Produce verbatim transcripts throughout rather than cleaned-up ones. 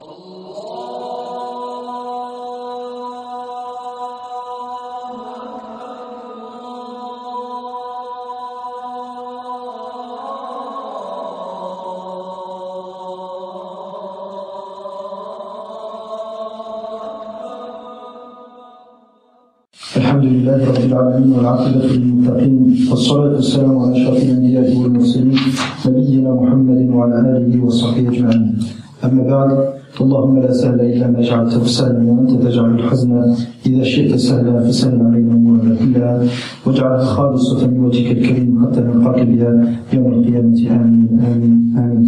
الحمد لله رب العالمين والعاقبة للمتقين والصلاة والسلام على أشرف الأنبياء والمرسلين نبينا محمد وعلى آله وصحبه أجمعين. أما بعد، اللهم لا سهل إلا ما جعلته سهلا وأنت تجعل الحزن إذا شئت سهلا فسهل علينا أمورنا كلها واجعلها خالصة لوجهك الكريم حتى نلقاك بها يوم القيامة. آمين آمين آمين.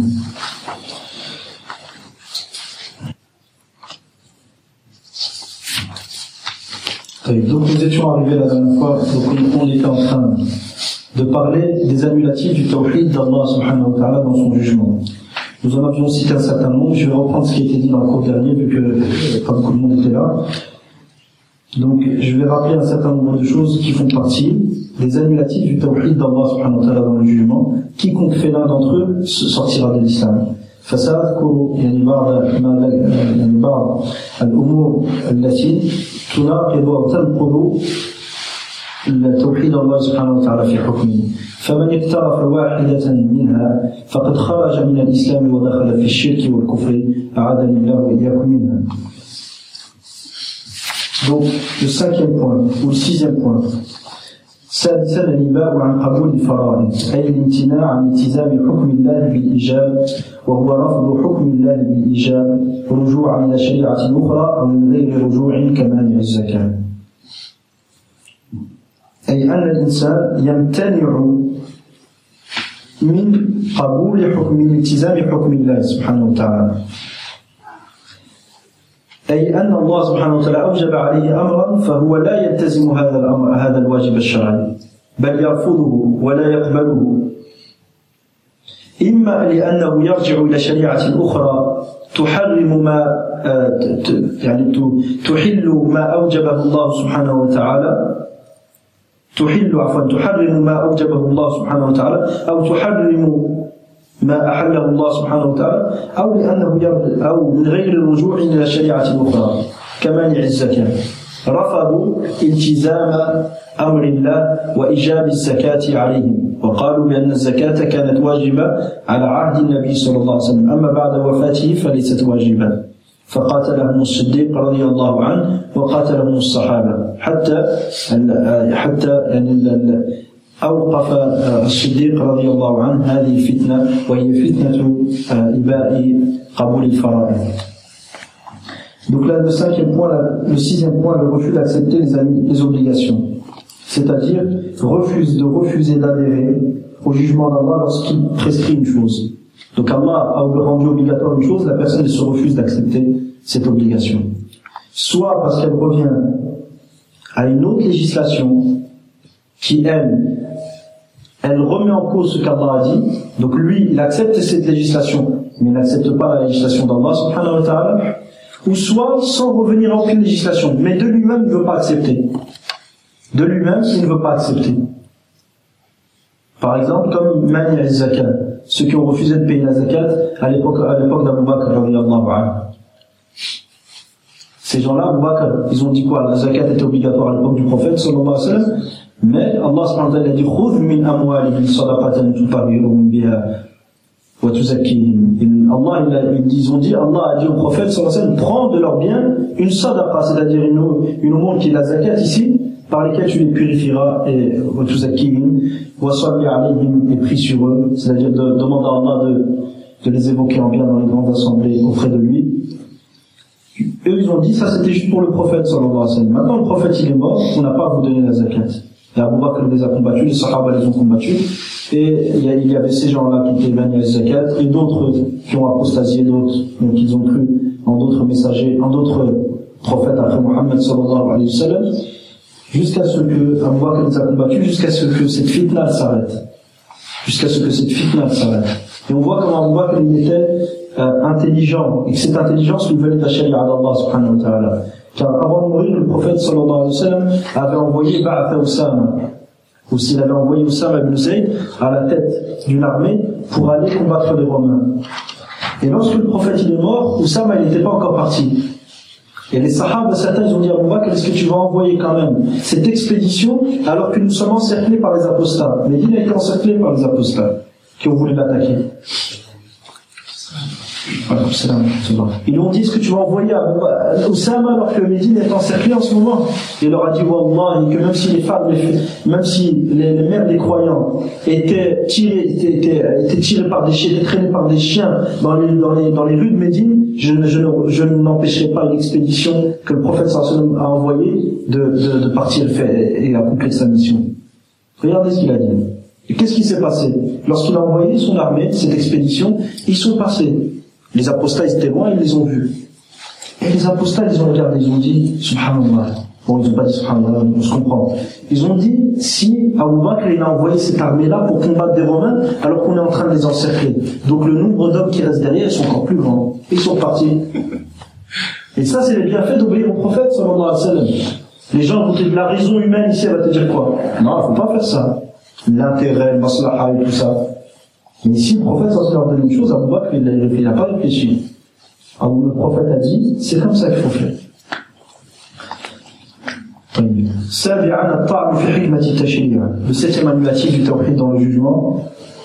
Donc nous étions arrivés la dernière fois, donc on était en train de parler des annulatifs du tawhid d'Allah subhanahu wa ta'ala dans son jugement. Nous en avions cité un certain nombre, je vais reprendre ce qui a été dit dans le cours dernier vu que pas beaucoup de monde était là. Donc je vais rappeler un certain nombre de choses qui font partie des annulatifs du tawhid d'Allah subhanahu wa ta'ala dans le jugement. Quiconque fait l'un d'entre eux sortira de l'islam. فسأذكر يعني بعض يعني بعض الأمور التي تناقض أو تنقض توحيد الله سبحانه وتعالى في حكمه. فمن اقترف واحدة منها فقد خرج من الإسلام ودخل في الشرك والكفر أعاذني الله وإياكم منها. Donc le cinquième point ou le sixième point. سادسا الإباء عن قبول الفرائض أي الامتناع عن التزام حكم الله بالإيجاب وهو رفض حكم الله بالإيجاب رجوعا إلى شريعة أخرى أو من غير رجوع كمانع الزكاة. أي أن الإنسان يمتنع من قبول حكم من التزام حكم الله سبحانه وتعالى. أي أن الله سبحانه وتعالى أوجب عليه أمرا فهو لا يلتزم هذا الأمر هذا الواجب الشرعي بل يرفضه ولا يقبله، إما لأنه يرجع إلى شريعة أخرى تحرم ما يعني تحل ما أوجبه الله سبحانه وتعالى تحل عفوا تحرم ما أوجبه الله سبحانه وتعالى أو تحرم ما أحله الله سبحانه وتعالى أو لأنه يرد أو من غير الرجوع إلى شريعة أخرى كمانع الزكاة. رفضوا التزام أمر الله وإيجاب الزكاة عليهم وقالوا بأن الزكاة كانت واجبة على عهد النبي صلى الله عليه وسلم أما بعد وفاته فليست واجبة فقاتلهم الصديق رضي الله عنه وقاتلهم الصحابة حتى حتى يعني أوقف الصديق رضي الله عنه هذه الفتنة وهي فتنة إباء قبول الفرائض. Donc là, le cinquième point, le sixième point, le refus d'accepter les, les obligations. C'est-à-dire, refuse de refuser d'adhérer au jugement d'Allah lorsqu'il prescrit une chose. Donc Allah a rendu obligatoire une chose, la personne se refuse d'accepter cette obligation. Soit parce qu'elle revient à une autre législation qui, elle, elle remet en cause ce qu'Allah a dit. Donc lui, il accepte cette législation, mais il n'accepte pas la législation d'Allah subhanahu wa ta'ala. Ou soit sans revenir à aucune législation, mais de lui-même il ne veut pas accepter. De lui-même il ne veut pas accepter. Par exemple, comme Mani al-Zakat, ceux qui ont refusé de payer la zakat à l'époque, à l'époque d'Abu Bakr radiyallahu anhu. Ces gens-là, Abu Bakr, ils ont dit quoi? La zakat était obligatoire à l'époque du prophète sallallahu alayhi wa sallam, mais Allah subhanahu wa ta'ala a dit khudh min amwalihim sadaqatan tutahhiruhum biha wa tuzakkihim. Allah, ils ont dit, Allah a dit au prophète sallallahu alayhi wa sallam, prends de leurs biens une sadaqa, c'est-à-dire une, une aumône qui est la zakat ici, par lesquelles tu les purifieras, et wa tuzakkihim wa salli alayhim, et prie sur eux, c'est-à-dire de, demande à Allah de, de les évoquer en bien dans les grandes assemblées auprès de lui. Eux, ils ont dit, ça c'était juste pour le prophète sallallahu alayhi wa sallam. Maintenant, le prophète il est mort, on n'a pas à vous donner la zakat. Et Abu Bakr les a combattus, les Sahaba les ont combattus, et il y, a, il y avait ces gens-là qui étaient éloignés la zakat, et d'autres qui ont apostasié, d'autres, donc ils ont cru en d'autres messagers, en d'autres prophètes après Mohammed sallallahu alayhi wa sallam, jusqu'à ce que Abu Bakr les a combattus, jusqu'à ce que cette fitna s'arrête. Jusqu'à ce que cette fitna s'arrête. Et on voit comment Abu Bakr il était euh, intelligent, et que cette intelligence lui venait de la sharia d'Allah subhanahu wa ta'ala. Car avant de mourir, le prophète sallallahu alayhi wa sallam avait envoyé Ba'atha Oussama, ou s'il avait envoyé Oussama ibn Zayd à la tête d'une armée pour aller combattre les Romains. Et lorsque le prophète il est mort, Oussama il n'était pas encore parti. Et les Sahaba, certains, ils ont dit à Abu Bakr, est-ce que tu vas envoyer quand même cette expédition alors que nous sommes encerclés par les apostats? Médine a été encerclée par les apostats qui ont voulu l'attaquer. Ils lui ont dit, est-ce que tu vas envoyer à Oussama alors que Médine est encerclée en ce moment? Il leur a dit, Wallah, que même si les femmes, les, même si les, les mères des croyants étaient tirées, étaient, étaient, étaient tirées par des chiens, étaient traînées par des chiens dans les, dans les, dans les rues de Médine, je, je, je n'empêcherai pas une expédition que le prophète sallallahu alayhi wa sallam a envoyée de, de, de partir et accomplir sa mission. Regardez ce qu'il a dit. Et qu'est-ce qui s'est passé? Lorsqu'il a envoyé son armée, cette expédition, ils sont passés. Les apostats, ils étaient loin, ils les ont vus. Et les apostats, ils ont regardé, ils ont dit, subhanallah. Bon, ils n'ont pas dit subhanallah, on se comprend. Ils ont dit, si Abu Bakr, il a envoyé cette armée-là pour combattre des Romains, alors qu'on est en train de les encercler. Donc le nombre d'hommes qui restent derrière, ils sont encore plus grands. Ils sont partis. Et ça, c'est les bienfaits d'obéir au prophète, sallallahu alayhi wa sallam. Les gens vont te dire, la raison humaine ici, elle va te dire quoi? Non, il ne faut pas faire ça. L'intérêt, le maslaha et tout ça. Mais ici, le prophète, ça leur donne une chose, Abu Bakr, il n'a pas réfléchi. Alors, le prophète a dit, c'est comme ça qu'il faut faire. Le septième animatif du tawhid dans le jugement,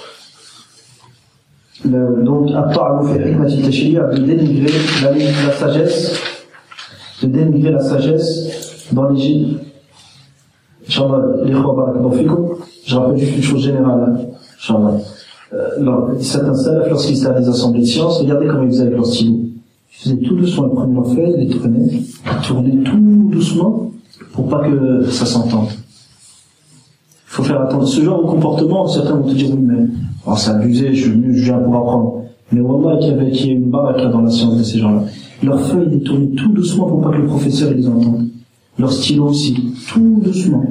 le, donc, de dénigrer la, la sagesse, de dénigrer la sagesse dans les Inch'Allah, les je rappelle juste une chose générale, Inch'Allah. Euh, certains salafs, lorsqu'ils étaient à des assemblées de sciences, regardez comment ils faisaient avec leur stylo. Ils faisaient tout doucement, ils prenaient leur feuille, ils les prenaient, ils tournaient tout doucement pour pas que ça s'entende. Il faut faire attention. Ce genre de comportement, certains vont te dire, oui, mais oh, c'est abusé, je, je viens pour apprendre. Mais wallah, qu'il y avait qu'il y ait une baraka dans la science de ces gens-là. Leurs feuilles, ils les tournaient tout doucement pour pas que le professeur les entende. Leur stylo aussi, tout doucement.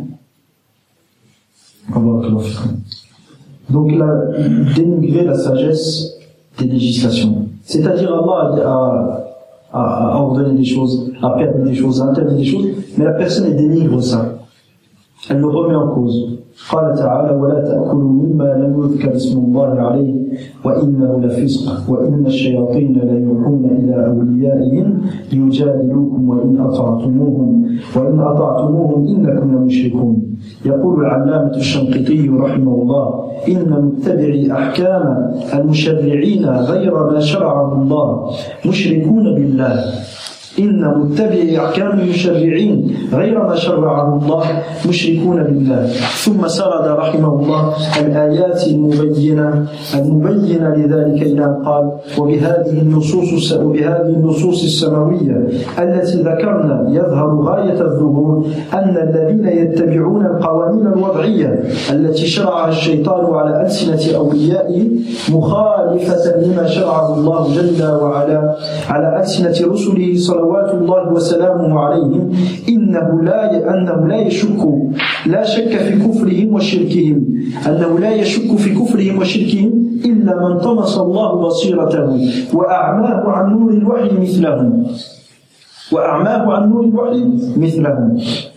Donc là, dénigrer la sagesse des législations. C'est-à-dire Allah a, a, a ordonné des choses, a permis des choses, a interdit des choses, mais la personne elle dénigre ça. Elle le remet en cause. قال تعالى ولا تأكلوا مما لم يذكر اسم الله عليه وإنه لفسق وإن الشياطين ليوحون إلى أوليائهم ليجادلوكم وإن أطعتموهم وإن أطعتموهم إنكم لمشركون. يقول العلامة الشنقيطي رحمه الله إن متبعي أحكام المشرعين غير ما شرعه الله مشركون بالله. إن متبعي أحكام المشرعين غير ما شرعه الله مشركون بالله. ثم سرد رحمه الله الآيات المبينة المبينة لذلك إلى أن قال وبهذه النصوص وبهذه النصوص السماوية التي ذكرنا يظهر غاية الظهور أن الذين يتبعون القوانين الوضعية التي شرعها الشيطان على ألسنة أوليائه مخالفة لما شرعه الله جل وعلا على ألسنة رسله صلوات الله وسلامه عليهم إنه لا أنه لا يشك لا شك في كفرهم وشركهم أنه لا يشك في كفرهم وشركهم إلا من طمس الله بصيرته وأعماه عن نور الوحي مثلهم وأعماه عن نور الوحي مثلهم.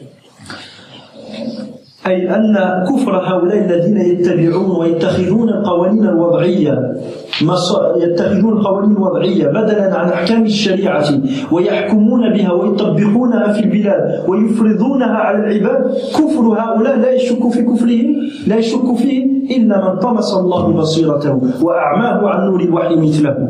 أي أن كفر هؤلاء الذين يتبعون ويتخذون القوانين الوضعية يتخذون القوانين الوضعية بدلا عن أحكام الشريعة ويحكمون بها ويطبقونها في البلاد ويفرضونها على العباد كفر هؤلاء لا يشك في كفرهم لا يشك فيه إلا من طمس الله بصيرته وأعماه عن نور الوحي مثله.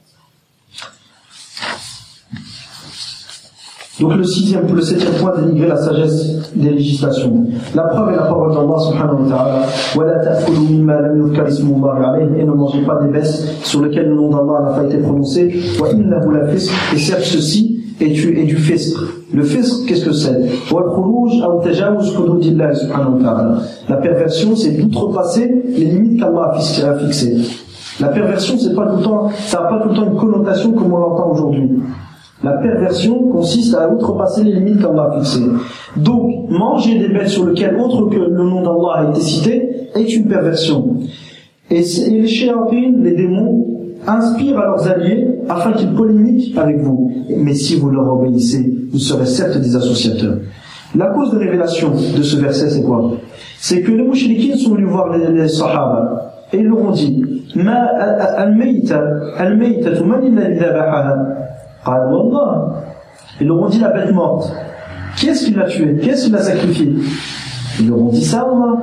Donc le sixième, le septième point, dénigrer la sagesse des législations. La preuve est la parole d'Allah subhanahu wa ta'ala. وَلَا تَأْكُلُوا مِمَّا لَمْ يُذْكَرِ اسْمُ اللَّهِ عَلَيْهِ. Et ne mangez pas des baisses sur lesquelles le nom d'Allah n'a pas été prononcé. وَإِنَّهُ لَفِسْقٌ. Et certes ceci est du, est du fisq. Le fisq, qu'est-ce que c'est? وَالْخُرُوجُ أَوْ تَجَاوُزُ حُدُودِ اللَّهِ subhanahu wa ta'ala. La perversion, c'est d'outrepasser les limites qu'Allah a fixées. La perversion, c'est pas tout le temps, ça n'a pas tout le temps une connotation comme on l'entend aujourd'hui. La perversion consiste à outrepasser les limites qu'Allah a fixées. Donc, manger des bêtes sur lesquelles autre que le nom d'Allah a été cité est une perversion. Et, et les shayatines, les démons, inspirent à leurs alliés afin qu'ils polémiquent avec vous. Mais si vous leur obéissez, vous serez certes des associateurs. La cause de révélation de ce verset, c'est quoi? C'est que les mouchriquins sont venus voir les, les sahaba et ils leur ont dit ما الميتة الميتة من الذي ذبحها قال والله. Ils leur ont dit la bête morte. Qui est-ce qui l'a tuée? Qui est-ce qui l'a sacrifiée? Ils leur ont dit ça, Allah.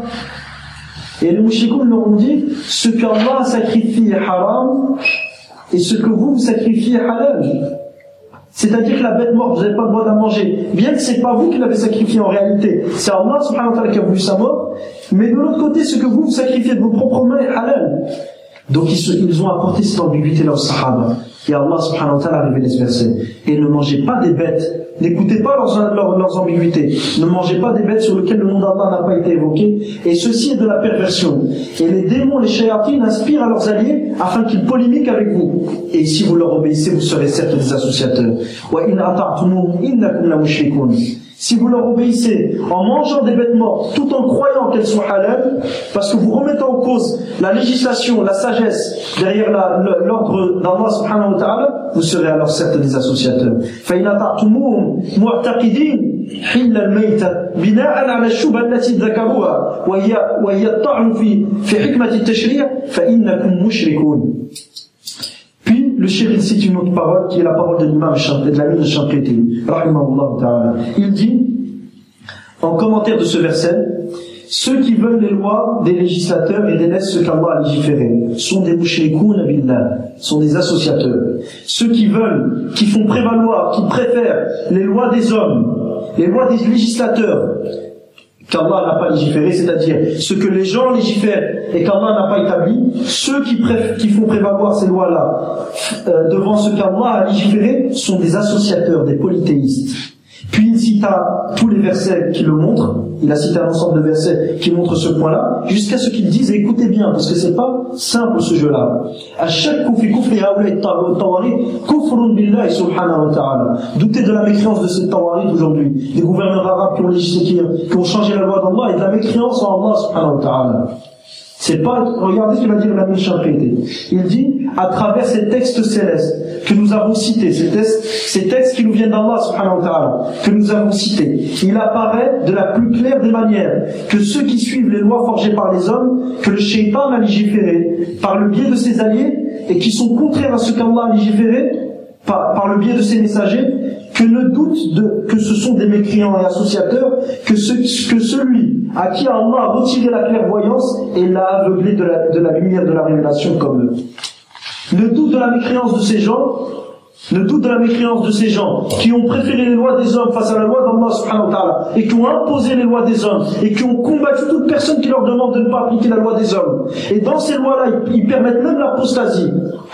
Et les mouchikoun leur ont dit ce qu'Allah sacrifie est haram et ce que vous, vous sacrifiez est halal. C'est-à-dire que la bête morte, vous n'avez pas le droit de la manger. Bien que c'est pas vous qui l'avez sacrifiée en réalité. C'est Allah subhanahu wa ta'ala qui a voulu sa mort. Mais de l'autre côté, ce que vous, vous sacrifiez de vos propres mains est halal. Donc ils, se, ils ont apporté cette ambiguïté-là aux Sahaba. Et Allah subhanahu wa ta'ala a révélé ce verset. Et ne mangez pas des bêtes. N'écoutez pas leurs, leurs, leurs ambiguïtés. Ne mangez pas des bêtes sur lesquelles le nom d'Allah n'a pas été évoqué. Et ceci est de la perversion. Et les démons, les shayatines inspirent à leurs alliés afin qu'ils polémiquent avec vous. Et si vous leur obéissez, vous serez certes des associateurs. Wa in ata'tumuhum innakum la mushrikun. Si vous leur obéissez en mangeant des bêtes mortes, tout en croyant qu'elles sont halal, parce que vous remettez en cause la législation, la sagesse derrière la, l'ordre d'Allah subhanahu wa ta'ala, vous serez alors certes des associateurs. فَإِنْ أَطَعْتُمُوهُمْ مُعْتَقِدِينَ حِلَّ الْمَيْتَ بِنَاءً عَلَى الشُّبْهَةِ التي ذكروها وهي وهي الطعن في في حكمة التشريع فإنكم مشركون. Puis le cheikh il cite une autre parole qui est la parole de l'imam de l'Amin Shanqiti, rahimahullah ta'ala. Il dit en commentaire de ce verset: ceux qui veulent les lois des législateurs et délaissent ce qu'Allah a légiféré sont des mushrikoun billah, sont des associateurs. Ceux qui veulent, qui font prévaloir, qui préfèrent les lois des hommes, les lois des législateurs qu'Allah n'a pas légiféré, c'est-à-dire ce que les gens légifèrent et qu'Allah n'a pas établi, ceux qui, préf- qui font prévaloir ces lois-là euh, devant ce qu'Allah a légiféré sont des associateurs, des polythéistes. Puis il cita tous les versets qui le montrent, il a cité un ensemble de versets qui montrent ce point-là, jusqu'à ce qu'ils disent, et écoutez bien, parce que c'est pas simple ce jeu-là. À chaque kufri kufri haoulay tawarid, kufrun billahi subhanahu wa ta'ala. Doutez de la mécréance de ces tawarid aujourd'hui, des gouverneurs arabes qui ont législé, qui ont changé la loi d'Allah, et de la mécréance en Allah subhanahu wa ta'ala. C'est pas, regardez ce qu'il va dire l'Amin Shanqiti. Il dit, à travers ces textes célestes que nous avons cités, ces textes, ces textes qui nous viennent d'Allah subhanahu wa ta'ala, que nous avons cités, il apparaît de la plus claire des manières que ceux qui suivent les lois forgées par les hommes, que le shaitan a légiféré par le biais de ses alliés, et qui sont contraires à ce qu'Allah a légiféré par, par le biais de ses messagers, que ne doute de, que ce sont des mécréants et associateurs, que, ce, que celui à qui Allah a retiré la clairvoyance et l'a aveuglé de la, de la lumière de la révélation comme eux. Ne doute de la mécréance de ces gens, ne doute de la mécréance de ces gens qui ont préféré les lois des hommes face à la loi d'Allah subhanahu wa ta'ala et qui ont imposé les lois des hommes et qui ont combattu toute personne qui leur demande de ne pas appliquer la loi des hommes. Et dans ces lois-là, ils, ils permettent même l'apostasie.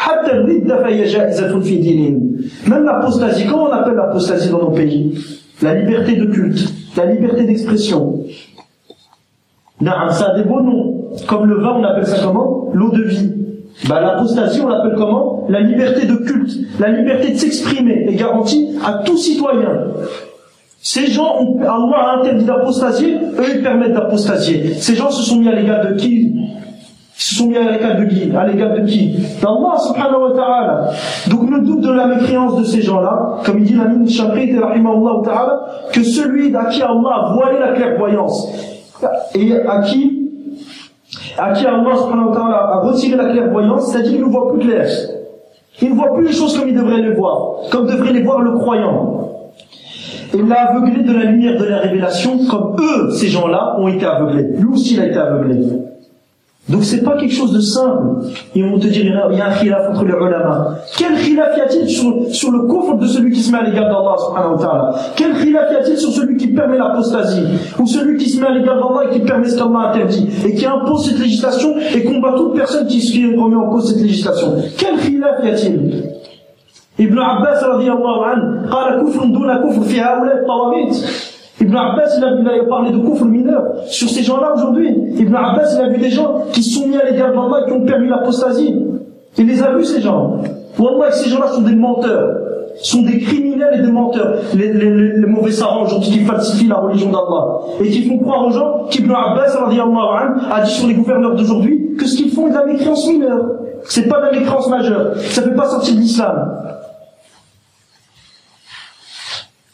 Même l'apostasie. Comment on appelle l'apostasie dans nos pays? La liberté de culte, la liberté d'expression. Non, ça a des beaux noms. Comme le vin, on appelle ça comment? L'eau de vie. Bah, l'apostasie, on l'appelle comment? La liberté de culte, la liberté de s'exprimer est garantie à tout citoyen. Ces gens, ont, Allah a interdit d'apostasier, eux ils permettent d'apostasier. Ces gens se sont mis à l'égard de qui? Ils se sont mis à l'égard de qui? À l'égard de qui? D'Allah subhanahu wa ta'ala. Donc le doute de la mécréance de ces gens-là, comme il dit l'Amin Shanqiti rahimahullah ta'ala, que celui à qui Allah a voilé la clairvoyance et à qui à qui Allah subhanahu wa ta'ala a retiré la clairvoyance, c'est-à-dire qu'il ne voit plus clair. Il ne voit plus les choses comme il devrait les voir, comme devrait les voir le croyant. Et il l'a aveuglé de la lumière de la révélation, comme eux, ces gens-là, ont été aveuglés. Lui aussi, il a été aveuglé. Donc c'est pas quelque chose de simple. Ils vont te dire, il y a un khilaf entre les ulama. Quel khilaf y a-t-il sur, sur le kufr de celui qui se met à l'égard d'Allah subhanahu wa ta'ala? Quel khilaf y a-t-il sur celui qui permet l'apostasie? Ou celui qui se met à l'égard d'Allah et qui permet ce qu'Allah interdit? Et qui impose cette législation et combat toute personne qui, qui remet en cause cette législation? Quel khilaf y a-t-il? Ibn Abbas radiyallahu anhu qala kufrun duna kufr fi haoulay tawamit. Ibn Abbas, il a, il a parlé de kufr mineur sur ces gens-là aujourd'hui. Ibn Abbas, il a vu des gens qui sont mis à l'égard d'Allah et qui ont permis l'apostasie. Il les a vus, ces gens. Wallah, ces gens-là sont des menteurs. Sont des criminels et des menteurs. Les, les, les, les mauvais savants aujourd'hui qui falsifient la religion d'Allah. Et qui font croire aux gens qu'Ibn Abbas, radiyallahu anhu, a dit sur les gouverneurs d'aujourd'hui que ce qu'ils font est de la mécréance mineure. C'est pas de la mécréance majeure. Ça ne fait pas sortir de l'islam.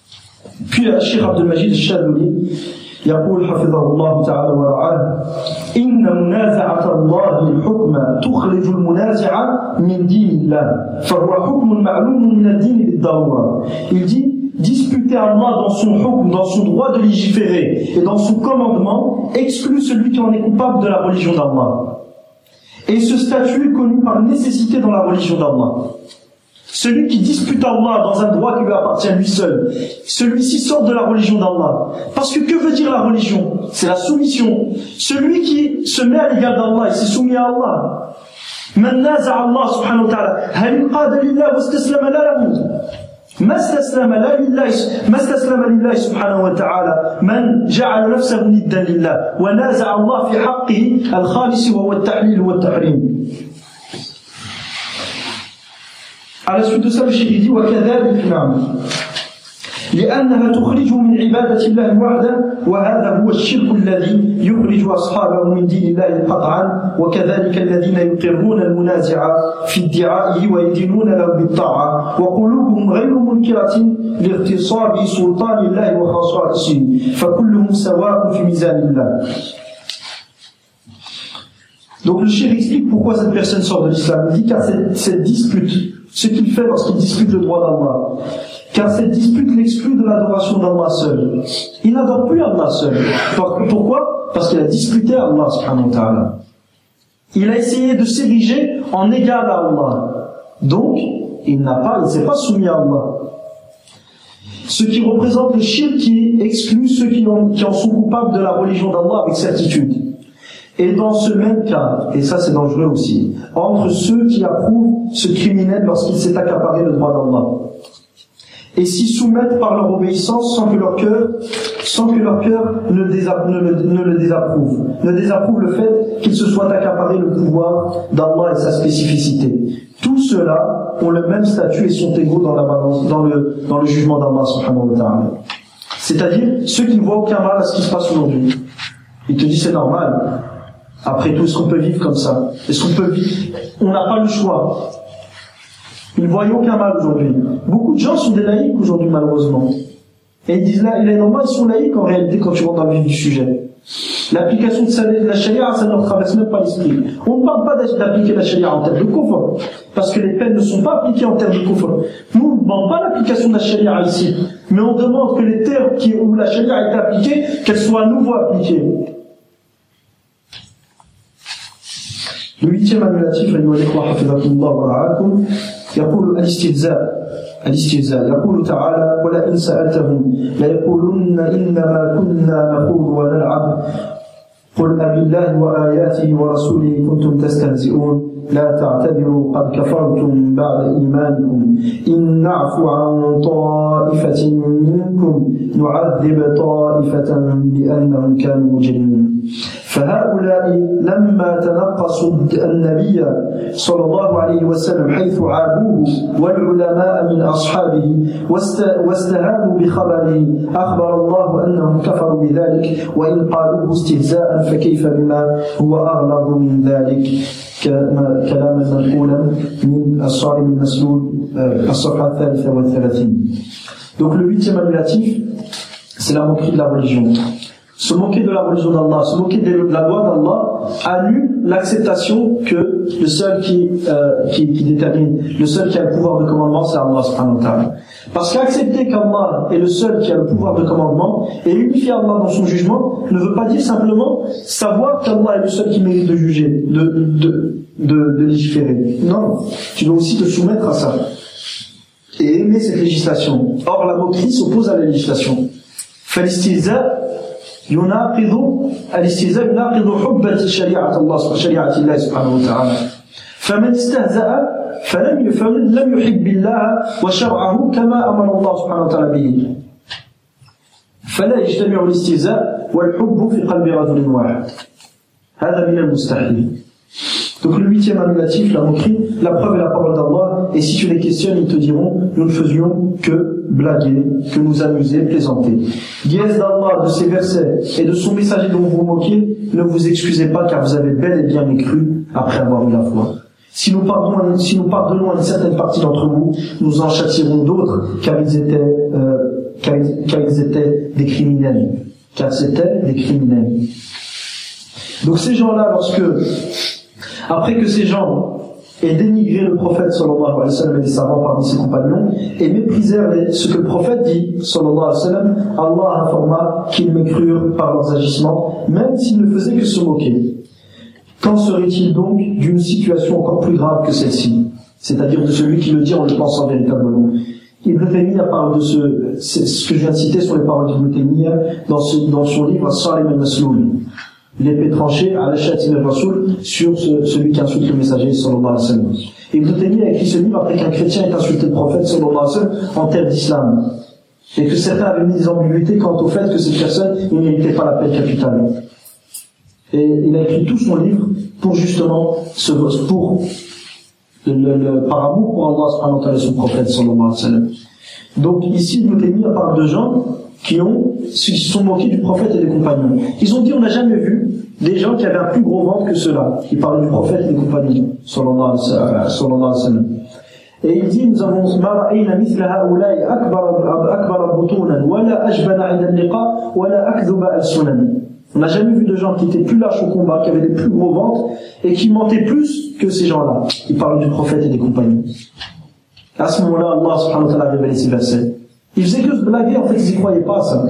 Puis Cheikh Abdel Majid al-Shadouli يقول حفظه الله تعالى ورعاه إن منازعة الله الحكم تخرج المنازع من دين الله فهو حكم معلوم من الدين بالضرورة. Il dit disputer Allah dans son hukm, dans son droit de légiférer et dans son commandement exclut celui qui en est coupable de la religion d'Allah. Et ce statut est connu par nécessité dans la religion d'Allah. Celui qui dispute Allah dans un droit qui lui appartient à lui seul, celui-ci sort de la religion d'Allah. Parce que que veut dire la religion? C'est la soumission. Celui qui se met à l'égard d'Allah, il s'est soumis à Allah. Man naza'a Allah subhanahu wa ta'ala, hal inqada lillah wa istaslama lahu. ما استسلم لا لله ما استسلم لله سبحانه وتعالى من جعل نفسه ندا لله ونازع الله في حقه الخالص وهو التحليل والتحريم. على سبيل المثال الشيخ يقول وكذلك نعم لأنها تخرج من عبادة الله وحده وهذا هو الشرك الذي يخرج أصحابه من دين الله قطعا وكذلك الذين يقرون المنازع في ادعائه ويدينون له بالطاعة وقلوبهم غير منكرة لاغتصاب سلطان الله وخصائصه فكلهم سواء في ميزان الله. Donc le cheikh explique pourquoi cette personne sort de l'islam. Il dit car cette, cette dispute, ce qu'il fait lorsqu'il dispute le droit d'Allah, car cette dispute l'exclut de l'adoration d'Allah seul. Il n'adore plus Allah seul. Pourquoi? Parce qu'il a disputé Allah subhanahu wa ta'ala. Il a essayé de s'ériger en égal à Allah. Donc, il n'a pas, il ne s'est pas soumis à Allah. Ce qui représente le shirk qui exclut ceux qui en, qui en sont coupables de la religion d'Allah avec certitude. Et dans ce même cas, et ça c'est dangereux aussi, entre ceux qui approuvent ce criminel lorsqu'il s'est accaparé le droit d'Allah, et s'y soumettent par leur obéissance sans que leur cœur, sans que leur cœur ne, désapprouve, ne, le, ne le désapprouve, ne désapprouve le fait qu'il se soit accaparé le pouvoir d'Allah et sa spécificité. Tous ceux-là ont le même statut et sont égaux dans la balance, dans le, dans le jugement d'Allah subhanahu wa ta'ala. C'est-à-dire ceux qui ne voient aucun mal à ce qui se passe aujourd'hui. Ils te disent c'est normal. Après tout, est-ce qu'on peut vivre comme ça? Est-ce qu'on peut vivre? On n'a pas le choix. Ils ne voient aucun mal aujourd'hui. Beaucoup de gens sont des laïcs aujourd'hui, malheureusement. Et ils disent là, il est normal, ils sont laïcs en réalité quand tu rentres dans le vif du sujet. L'application de la charia, ça ne leur traverse même pas l'esprit. On ne parle pas d'appliquer la charia en termes de kufr, parce que les peines ne sont pas appliquées en termes de kufr. Nous, on ne demande pas l'application de la charia ici, mais on demande que les termes qui, où la charia a été appliquée, qu'elle soit à nouveau appliquée. Le huitième annulatif, أيها الإخوة حفظكم الله ورعاكم، يقول الاستهزاء الاستهزاء يقول تعالى ولئن سألتهم ليقولن إنما كنا نخوض ونلعب قل أبالله وآياته ورسوله كنتم تستهزئون لا تعتذروا قد كفرتم بعد إيمانكم إن نعفو عن طائفة منكم نعذب طائفة بأنهم كانوا مجرمين. فهؤلاء لما تنقصوا النبي صلى الله عليه وسلم حيث عابوه والعلماء من أصحابه واستهانوا بخبره أخبر الله أنهم كفروا بذلك وإن قالوه استهزاء فكيف بما هو أغلظ من ذلك كلاما منقولا من الصارم المسلول الصفحة الثالثة والثلاثين. Donc le huitième annulatif, c'est la moquerie de la religion. Se moquer de la religion d'Allah, se moquer de la loi d'Allah annule l'acceptation que le seul qui, euh, qui, qui détermine, le seul qui a le pouvoir de commandement, c'est Allah subhanahu wa ta'ala. Parce qu'accepter qu'Allah est le seul qui a le pouvoir de commandement et unifier Allah dans son jugement ne veut pas dire simplement savoir qu'Allah est le seul qui mérite de juger, de, de, de, de légiférer. Non, tu dois aussi te soumettre à ça et aimer cette législation. Or la moquerie s'oppose à la législation. فالاستهزاء يناقض الاستهزاء يناقض حب شريعة الله شريعة الله سبحانه وتعالى فمن استهزأ فلم لم يحب الله وشرعه كما أمر الله سبحانه وتعالى به فلا يجتمع الاستهزاء والحب في قلب رجل واحد هذا من المستحيل. Donc le huitième annulatif, la moquerie, la preuve est la parole d'Allah, et si tu les questionnes, ils te diront, nous ne faisions que blaguer, que nous amuser, plaisanter. Dièse d'Allah, de ses versets et de son messager dont vous vous moquiez, ne vous excusez pas car vous avez bel et bien mécru après avoir eu la foi. Si nous pardonnons, si nous pardonnons à une certaine partie d'entre vous, nous en châtierons d'autres car ils étaient, euh, car, car ils étaient des criminels. Car c'était des criminels. Donc ces gens-là, lorsque, après que ces gens aient dénigré le prophète sallallahu alayhi wa sallam et les savants parmi ses compagnons, et méprisèrent ce que le prophète dit sallallahu alayhi wa sallam, Allah informa qu'ils mécrurent par leurs agissements, même s'ils ne faisaient que se moquer. Qu'en serait-il donc d'une situation encore plus grave que celle-ci, c'est-à-dire de celui qui le dit en le pensant véritablement? Ibn Taymiyyah parle de ce, ce que je viens de citer sont les paroles d'Ibn Taymiyyah dans, ce, dans son livre As-Salim al-Masloul, l'épée tranchée à la Shatim al-Rasoul, sur ce, celui qui insulte le messager sallallahu alayhi wa sallam. Ibn Taymiyyah a écrit ce livre après qu'un chrétien ait insulté le prophète sallallahu alayhi wa sallam en terre d'islam, et que certains avaient mis des ambiguïtés quant au fait que cette personne ne méritait pas la peine capitale. Et il a écrit tout son livre pour justement ce, pour le, le, le, par amour pour Allah subhanahu wa ta'ala et son prophète sallallahu alayhi wa sallam. Donc ici Ibn Taymiyyah parle de gens qui ont, qui se sont moqués du prophète et des compagnons. Ils ont dit on n'a jamais vu des gens qui avaient un plus gros ventre que ceux-là. Ils parlent du prophète et des compagnons sallallahu alayhi wa sallam. Et il dit nous avons ma ra'ayna mithla ha'ula'i akbar akbar butunan wala ajbana 'inda al-liqa wala akdhuba al-sunan. On n'a jamais vu de gens qui étaient plus lâches au combat, qui avaient des plus gros ventres et qui mentaient plus que ces gens-là. Ils parlent du prophète et des compagnons. À ce moment-là, Allah subhanahu wa ta'ala a révélé ces versets. Ils faisaient que se blaguer, en fait, ils n'y croyaient pas, ça.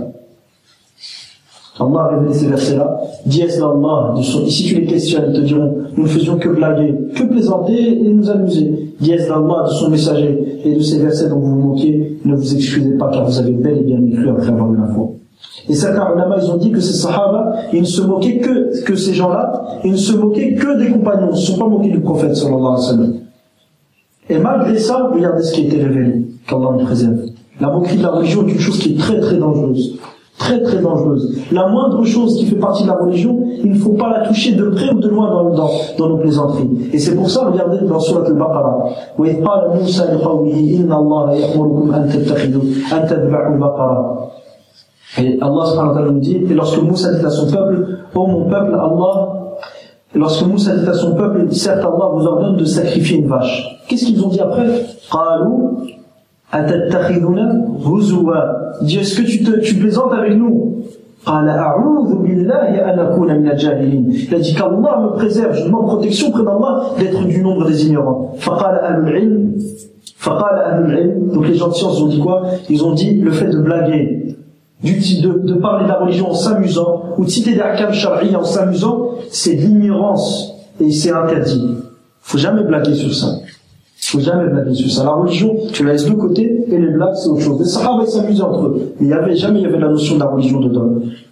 Allah a révélé ces versets-là. Diès d'Allah, si tu les questionnes, ils te diront, nous ne faisions que blaguer, que plaisanter et nous amuser. Diès d'Allah, de son messager et de ces versets dont vous vous moquez, ne vous excusez pas car vous avez bel et bien cru après avoir eu l'info. Et certains ulama, ils ont dit que ces sahaba, ils ne se moquaient que, que ces gens-là, ils ne se moquaient que des compagnons, ils ne se sont pas moqués du prophète sallallahu alayhi wa sallam. Et malgré ça, regardez ce qui a été révélé, qu'Allah nous préserve. La moquerie de la religion est une chose qui est très très dangereuse. Très très dangereuse. La moindre chose qui fait partie de la religion, il ne faut pas la toucher de près ou de loin dans, dans, dans nos plaisanteries. Et c'est pour ça, regardez dans Surat al-Baqarah, وَإِذْ قَالَ مُوسَى لِقَوْمِهِ إِنَّ اللَّهَ يَأْمُرُكُمْ أَن تَتَّخِذُوا أَن تَذْبَحُوا بَقَرَةً. Et Allah subhanahu wa ta'ala nous dit, et lorsque Moussa dit à son peuple, ô mon peuple, Allah, lorsque Moussa dit à son peuple, certes Allah vous ordonne de sacrifier une vache. Qu'est-ce qu'ils ont dit après? قَالُوا أَتَتَّخِذُنَا هُزُوًا. Dis, est-ce que tu, te, tu plaisantes avec nous? قَالَ أَعُوذُ بِاللَّهِ أَنْ أَكُونَ مِنَ الْجَاهِلِينَ. Il a dit qu'Allah me préserve, je demande protection près d'Allah d'être du nombre des ignorants. فَقَالَ أَهْلُ الْعِلْمِ فَقَالَ أَهْلُ الْعِلْمِ. Donc les gens de science ont dit quoi? Ils ont dit le fait de blaguer, Du, de, de parler de la religion en s'amusant, ou de citer des hakam shar'i en s'amusant, c'est de l'ignorance, et c'est interdit. Faut jamais blaguer sur ça. Faut jamais blaguer sur ça. La religion, tu la laisses de côté, et les blagues, c'est autre chose. Les sahaba, ils s'amusaient entre eux. Mais il y avait, jamais il y avait la notion de la religion dedans.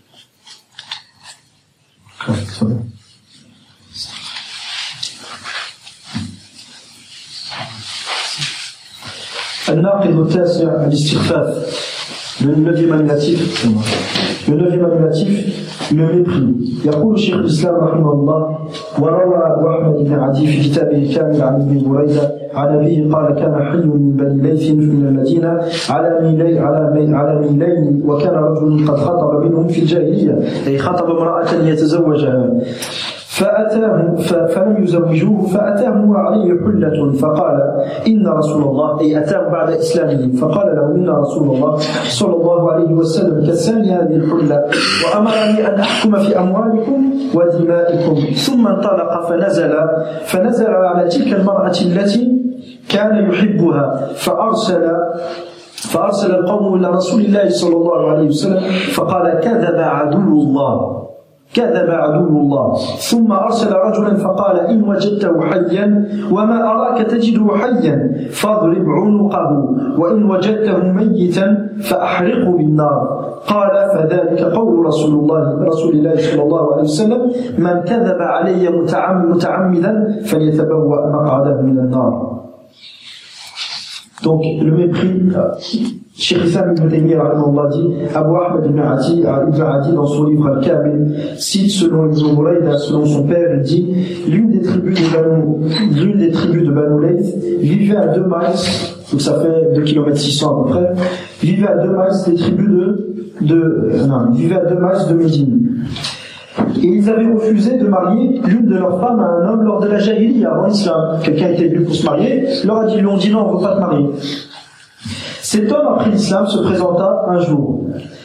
الناقض التاسع الاستخفاف. Le neuvième annulatif, le neuvième annulatif, le mépris. يقول شيخ الإسلام رحمه الله وروى أبو أحمد بن عدي في كتابه الكامل عن ابن بريدة عن أبيه قال كان حي من بني ليث من المدينة على ميلين على مي على ميلين وكان رجل قد خطب منهم في الجاهلية أي خطب امرأة يتزوجها فأتاه فلم يزوجوه فأتاه وعليه حلة فقال إن رسول الله أي أتاه بعد إسلامه فقال له إن رسول الله صلى الله عليه وسلم كساني هذه الحلة وأمرني أن أحكم في أموالكم ودمائكم ثم انطلق فنزل فنزل على تلك المرأة التي كان يحبها فأرسل فأرسل القوم إلى رسول الله صلى الله عليه وسلم فقال كذب عدو الله كذب عدو الله ثم أرسل رجلا فقال إن وجدته حيا وما أراك تجده حيا فاضرب عنقه وإن وجدته ميتا فأحرقه بالنار قال فذلك قول رسول الله رسول الله صلى الله عليه وسلم من كذب علي متعمدا فليتبوأ مقعده من النار. Donc le mépris, Cheikh Islam Ibn Taymiyyah dit, Abu Ahmad ibn Adi, Ibn Adi dans son livre Al-Kamil cite selon Ibn Burayda, selon son père, il dit l'une des tribus de Banu, l'une des tribus de Banu Layth vivait à deux miles, donc ça fait deux kilomètres six cents à peu près, vivait à deux miles des tribus de, de non, vivait à deux miles de Médine. Et ils avaient refusé de marier l'une de leurs femmes à un homme lors de la jahiliya avant l'islam. Quelqu'un était venu pour se marier, leur a dit, ils lui ont dit non, on ne veut pas te marier. Cet homme, après l'islam, se présenta un jour.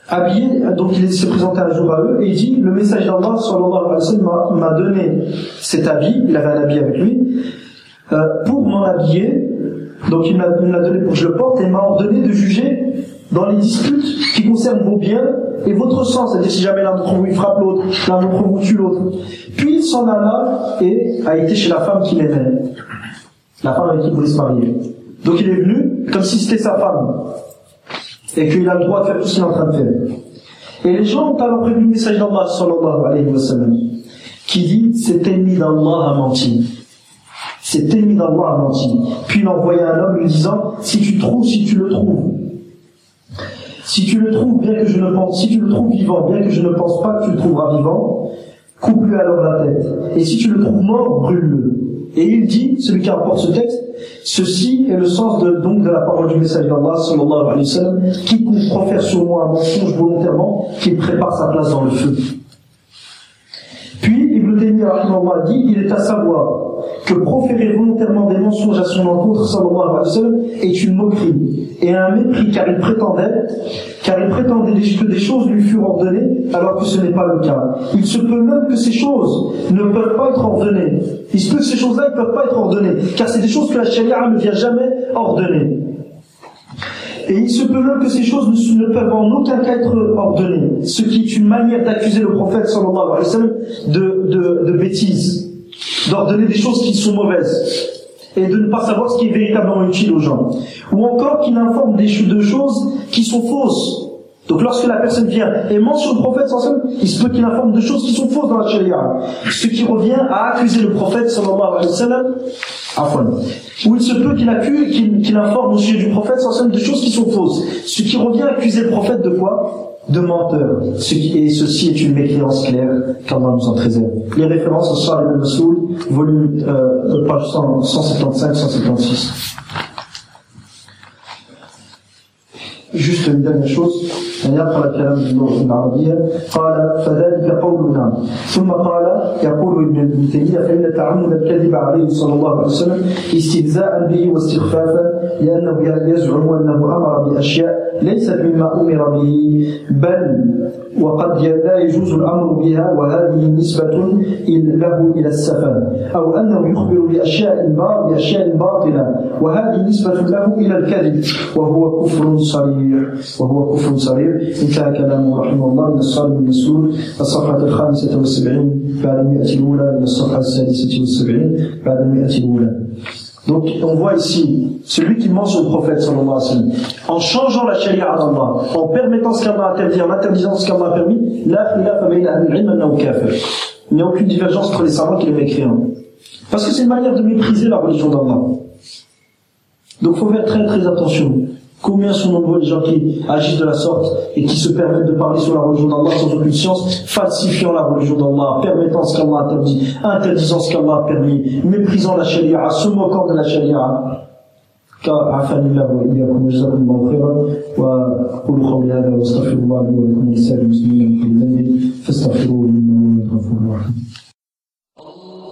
habillé, donc il s'est présenté un jour à eux et il dit, le message d'Allah sallallahu alayhi wa sallam m'a donné cet habit, il avait un habit avec lui, euh, pour m'en habiller, donc il me l'a donné pour que je le porte et il m'a ordonné de juger dans les disputes qui concernent vos biens et votre sang, c'est-à-dire si jamais l'un d'entre vous il frappe l'autre, l'un d'entre vous tue l'autre. Puis il s'en alla et a été chez la femme qu'il aimait, la femme avec qui il voulait se marier. Donc il est venu comme si c'était sa femme et qu'il a le droit de faire tout ce qu'il est en train de faire. Et les gens ont alors prévenu le message d'Allah sallallahu alayhi wa sallam qui dit cet ennemi d'Allah a menti. Cet ennemi d'Allah a menti. Puis il a envoyé un homme lui disant si tu trouves, si tu le trouves, si tu le trouves, bien que je ne pense, si tu le trouves vivant, bien que je ne pense pas que tu le trouveras vivant, coupe-lui alors la tête. Et si tu le trouves mort, brûle-le. Et il dit, celui qui rapporte ce texte, ceci est le sens de, donc de la parole du message d'Allah sallallahu alayhi wa sallam, quiconque profère sur moi un mensonge volontairement, qu'il prépare sa place dans le feu. Puis Ibn Taymiyyah rahimahullah dit, il est à savoir que proférer volontairement des mensonges à son encontre sallallahu alayhi wa sallam est une moquerie et un mépris, car il prétendait car il prétendait que des choses lui furent ordonnées alors que ce n'est pas le cas. Il se peut même que ces choses ne peuvent pas être ordonnées. Il se peut que ces choses-là ne peuvent pas être ordonnées, car c'est des choses que la charia ne vient jamais ordonner. Et il se peut même que ces choses ne, ne peuvent en aucun cas être ordonnées, ce qui est une manière d'accuser le prophète sallallahu alayhi wa sallam de, de, de bêtises, d'ordonner des choses qui sont mauvaises et de ne pas savoir ce qui est véritablement utile aux gens, ou encore qu'il informe des de choses qui sont fausses. Donc lorsque la personne vient et mentionne le prophète sallallahu alayhi wa sallam, il se peut qu'il informe de choses qui sont fausses dans la charia, ce qui revient à accuser le prophète sallallahu alayhi wa sallam, afwan. Ou il se peut qu'il accuse, qu'il, qu'il informe au sujet du prophète sallallahu alayhi wa sallam de choses qui sont fausses, ce qui revient à accuser le prophète de quoi? De menteur. Ce qui, et ceci est une mécréance claire qu'Allah nous en préserve. Les références au Salim al-Masoul, volume euh, page cent soixante-quinze cent soixante-six. Juste une dernière chose, أن يقرأ الكلام باللغة العربية. قال فذلك قولنا. ثم قال يقول ابن تيمية فإن تعمد الكذب عليه صلى الله عليه وسلم استهزاء به واستخفافا لأنه يزعم أنه أمر بأشياء ليست مما أمر به بل وقد لا يجوز الأمر بها وهذه نسبة له إلى السفه أو أنه يخبر بأشياء بأشياء باطلة وهذه نسبة له إلى الكذب وهو كفر صريح وهو كفر صريح. انتهى كلامه رحمه الله من الصارم المسلول الصفحة الخامسة والسبعين بعد المئة الأولى إلى الصفحة السادسة والسبعين بعد المئة الأولى. Donc on voit ici celui qui ment sur le prophète sallallahu alayhi wa sallam en changeant la charia d'Allah, en permettant ce qu'Allah a interdit, en interdisant ce qu'Allah a permis, la khilafa bayna al-ilm annahu kafir. Il n'y a aucune divergence entre les savants et les mécréants. Parce que c'est une manière de mépriser la religion d'Allah. Donc il faut faire très très attention. Combien sont nombreux les gens qui agissent de la sorte et qui se permettent de parler sur la religion d'Allah sans aucune science, falsifiant la religion d'Allah, permettant ce qu'Allah a interdit, interdisant ce qu'Allah a permis, méprisant la charia, se moquant de la charia. عافاني الله وإياكم وجزاكم الله خيرا وأقول قولي هذا وأستغفر الله لي ولكم ولسائر المسلمين من كل ذنب فاستغفروه إنه هو الغفور الرحيم.